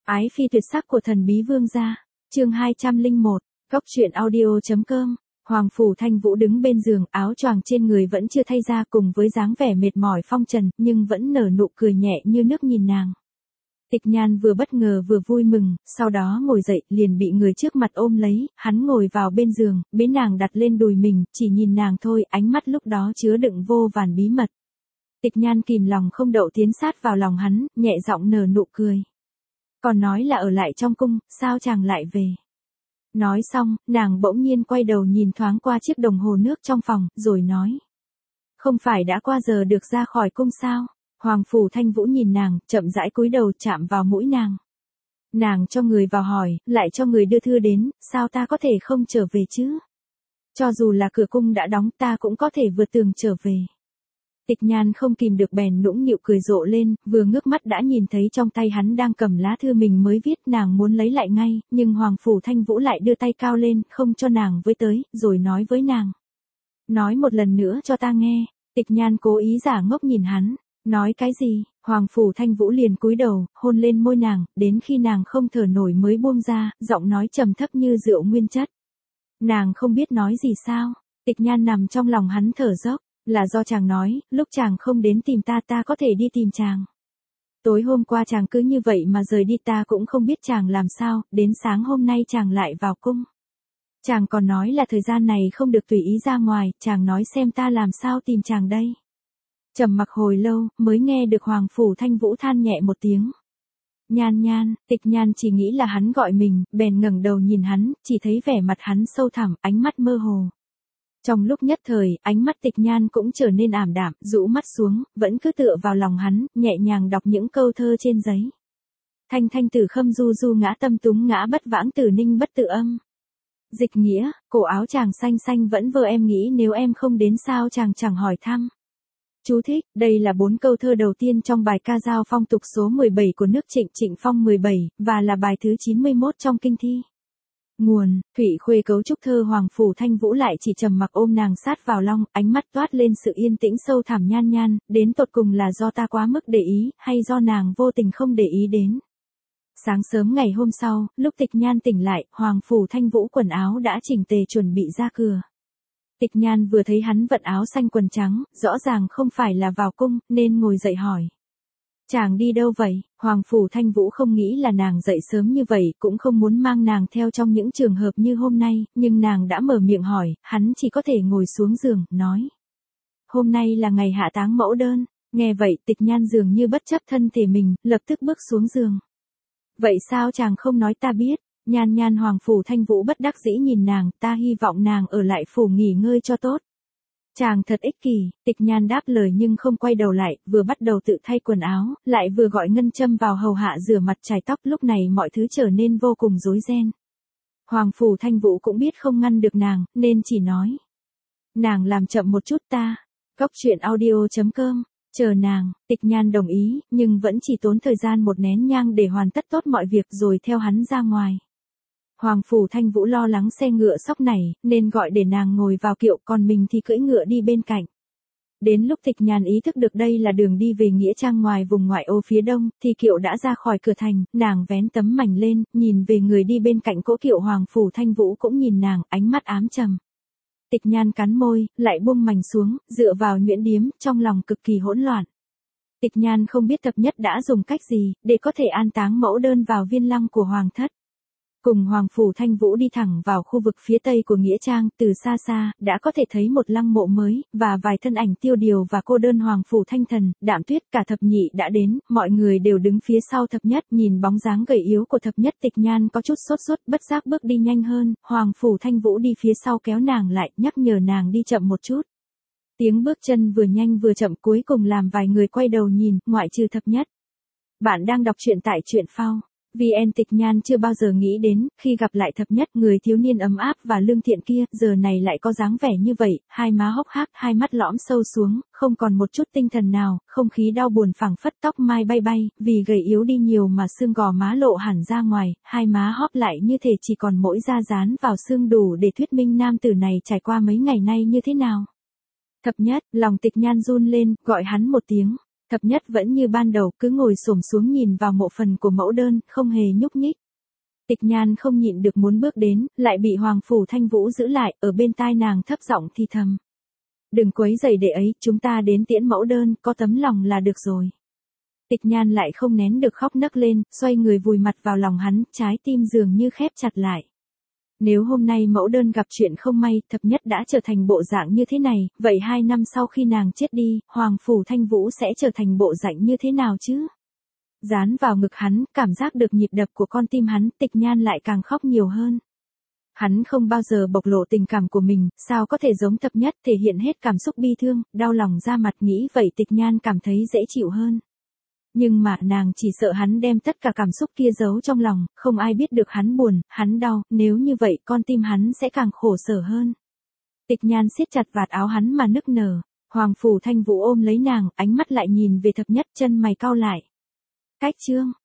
Ái phi tuyệt sắc của thần bí vương gia. Chương 201, Góc truyện audio.com. Hoàng Phủ Thanh Vũ đứng bên giường, áo choàng trên người vẫn chưa thay ra, cùng với dáng vẻ mệt mỏi phong trần, nhưng vẫn nở nụ cười nhẹ như nước nhìn nàng. Tịch Nhan vừa bất ngờ vừa vui mừng, sau đó ngồi dậy, liền bị người trước mặt ôm lấy, hắn ngồi vào bên giường, bế nàng đặt lên đùi mình, chỉ nhìn nàng thôi, ánh mắt lúc đó chứa đựng vô vàn bí mật. Tịch Nhan kìm lòng không đậu tiến sát vào lòng hắn, nhẹ giọng nở nụ cười. Còn nói là ở lại trong cung, sao chàng lại về? Nói xong, nàng bỗng nhiên quay đầu nhìn thoáng qua chiếc đồng hồ nước trong phòng, rồi nói. Không phải đã qua giờ được ra khỏi cung sao? Hoàng Phủ Thanh Vũ nhìn nàng, chậm rãi cúi đầu chạm vào mũi nàng. Nàng cho người vào hỏi, lại cho người đưa thư đến, sao ta có thể không trở về chứ? Cho dù là cửa cung đã đóng ta cũng có thể vượt tường trở về. Tịch Nhan không kìm được bèn nũng nịu cười rộ lên, vừa ngước mắt đã nhìn thấy trong tay hắn đang cầm lá thư mình mới viết, nàng muốn lấy lại ngay, nhưng Hoàng Phủ Thanh Vũ lại đưa tay cao lên, không cho nàng với tới, rồi nói với nàng. Nói một lần nữa cho ta nghe. Tịch Nhan cố ý giả ngốc nhìn hắn. Nói cái gì? Hoàng Phủ Thanh Vũ liền cúi đầu, hôn lên môi nàng, đến khi nàng không thở nổi mới buông ra, giọng nói trầm thấp như rượu nguyên chất. Nàng không biết nói gì sao? Tịch Nhan nằm trong lòng hắn thở dốc. Là do chàng nói, lúc chàng không đến tìm ta ta có thể đi tìm chàng. Tối hôm qua chàng cứ như vậy mà rời đi ta cũng không biết chàng làm sao, đến sáng hôm nay chàng lại vào cung. Chàng còn nói là thời gian này không được tùy ý ra ngoài, chàng nói xem ta làm sao tìm chàng đây. Trầm mặc hồi lâu, mới nghe được Hoàng Phủ Thanh Vũ than nhẹ một tiếng. Nhan Nhan. Tịch Nhan chỉ nghĩ là hắn gọi mình, bèn ngẩng đầu nhìn hắn, chỉ thấy vẻ mặt hắn sâu thẳm, ánh mắt mơ hồ. Trong lúc nhất thời, ánh mắt Tịch Nhan cũng trở nên ảm đạm, rũ mắt xuống, vẫn cứ tựa vào lòng hắn, nhẹ nhàng đọc những câu thơ trên giấy. Thanh thanh tử khâm du du ngã tâm túng ngã bất vãng tử ninh bất tự âm. Dịch nghĩa, cổ áo chàng xanh xanh vẫn vơ em nghĩ nếu em không đến sao chàng chẳng hỏi thăm. Chú thích, đây là 4 câu thơ đầu tiên trong bài ca dao phong tục số 17 của nước Trịnh Trịnh Phong 17, và là bài thứ 91 trong kinh thi. Nguồn, Thủy Khuê cấu trúc thơ. Hoàng Phủ Thanh Vũ lại chỉ trầm mặc ôm nàng sát vào lòng, ánh mắt toát lên sự yên tĩnh sâu thẳm. Nhan Nhan, đến tột cùng là do ta quá mức để ý, hay do nàng vô tình không để ý đến. Sáng sớm ngày hôm sau, lúc Tịch Nhan tỉnh lại, Hoàng Phủ Thanh Vũ quần áo đã chỉnh tề chuẩn bị ra cửa. Tịch Nhan vừa thấy hắn vận áo xanh quần trắng, rõ ràng không phải là vào cung, nên ngồi dậy hỏi. Chàng đi đâu vậy? Hoàng Phủ Thanh Vũ không nghĩ là nàng dậy sớm như vậy, cũng không muốn mang nàng theo trong những trường hợp như hôm nay, nhưng nàng đã mở miệng hỏi, hắn chỉ có thể ngồi xuống giường, nói. Hôm nay là ngày hạ táng mẫu đơn. Nghe vậy, Tịch Nhan dường như bất chấp thân thể mình, lập tức bước xuống giường. Vậy sao chàng không nói ta biết? Nhan Nhan. Hoàng Phủ Thanh Vũ bất đắc dĩ nhìn nàng, ta hy vọng nàng ở lại phủ nghỉ ngơi cho tốt. Chàng thật ích kỷ. Tịch Nhan đáp lời nhưng không quay đầu lại, vừa bắt đầu tự thay quần áo, lại vừa gọi ngân châm vào hầu hạ rửa mặt chải tóc. Lúc này mọi thứ trở nên vô cùng rối ren. Hoàng Phủ Thanh Vũ cũng biết không ngăn được nàng, nên chỉ nói. Nàng làm chậm một chút ta. Góc truyện audio.com. Chờ nàng. Tịch Nhan đồng ý, nhưng vẫn chỉ tốn thời gian một nén nhang để hoàn tất tốt mọi việc rồi theo hắn ra ngoài. Hoàng Phủ Thanh Vũ lo lắng xe ngựa sóc này, nên gọi để nàng ngồi vào kiệu, còn mình thì cưỡi ngựa đi bên cạnh. Đến lúc Tịch Nhan ý thức được đây là đường đi về nghĩa trang ngoài vùng ngoại ô phía đông, thì kiệu đã ra khỏi cửa thành, nàng vén tấm mảnh lên, nhìn về người đi bên cạnh cỗ kiệu. Hoàng Phủ Thanh Vũ cũng nhìn nàng, ánh mắt ám trầm. Tịch Nhan cắn môi, lại buông mảnh xuống, dựa vào nhuyễn điếm, trong lòng cực kỳ hỗn loạn. Tịch Nhan không biết thập nhất đã dùng cách gì, để có thể an táng mẫu đơn vào viên lăng của Hoàng thất. Cùng Hoàng Phủ Thanh Vũ đi thẳng vào khu vực phía tây của nghĩa trang, từ xa xa, đã có thể thấy một lăng mộ mới, và vài thân ảnh Tiêu Điều và cô đơn. Hoàng Phủ Thanh Thần, Đạm Tuyết, cả thập nhị đã đến, mọi người đều đứng phía sau thập nhất, nhìn bóng dáng gầy yếu của thập nhất. Tịch Nhan có chút sốt ruột, bất giác bước đi nhanh hơn, Hoàng Phủ Thanh Vũ đi phía sau kéo nàng lại, nhắc nhở nàng đi chậm một chút. Tiếng bước chân vừa nhanh vừa chậm cuối cùng làm vài người quay đầu nhìn, ngoại trừ thập nhất. Bạn đang đọc truyện tại truyện phao. VN. Tịch Nhan chưa bao giờ nghĩ đến, khi gặp lại thập nhất, người thiếu niên ấm áp và lương thiện kia, giờ này lại có dáng vẻ như vậy, hai má hốc hác, hai mắt lõm sâu xuống, không còn một chút tinh thần nào, không khí đau buồn phảng phất, tóc mai bay bay, vì gầy yếu đi nhiều mà xương gò má lộ hẳn ra ngoài, hai má hóp lại như thể chỉ còn mỗi da dán vào xương, đủ để thuyết minh nam tử này trải qua mấy ngày nay như thế nào. Thập nhất. Lòng Tịch Nhan run lên, gọi hắn một tiếng. Thập nhất vẫn như ban đầu cứ ngồi xổm xuống nhìn vào mộ phần của mẫu đơn, không hề nhúc nhích. Tịch Nhan không nhịn được muốn bước đến, lại bị Hoàng Phủ Thanh Vũ giữ lại, ở bên tai nàng thấp giọng thì thầm. Đừng quấy rầy đệ ấy, chúng ta đến tiễn mẫu đơn, có tấm lòng là được rồi. Tịch Nhan lại không nén được khóc nấc lên, xoay người vùi mặt vào lòng hắn, trái tim dường như khép chặt lại. Nếu hôm nay mẫu đơn gặp chuyện không may, thập nhất đã trở thành bộ dạng như thế này, vậy 2 năm sau khi nàng chết đi, Hoàng Phủ Thanh Vũ sẽ trở thành bộ dạng như thế nào chứ? Dán vào ngực hắn, cảm giác được nhịp đập của con tim hắn, Tịch Nhan lại càng khóc nhiều hơn. Hắn không bao giờ bộc lộ tình cảm của mình, sao có thể giống thập nhất thể hiện hết cảm xúc bi thương, đau lòng ra mặt, nghĩ vậy Tịch Nhan cảm thấy dễ chịu hơn. Nhưng mà nàng chỉ sợ hắn đem tất cả cảm xúc kia giấu trong lòng, không ai biết được hắn buồn, hắn đau, nếu như vậy con tim hắn sẽ càng khổ sở hơn. Tịch Nhan siết chặt vạt áo hắn mà nức nở, Hoàng Phủ Thanh Vũ ôm lấy nàng, ánh mắt lại nhìn về thập nhất, chân mày cau lại. Cách chương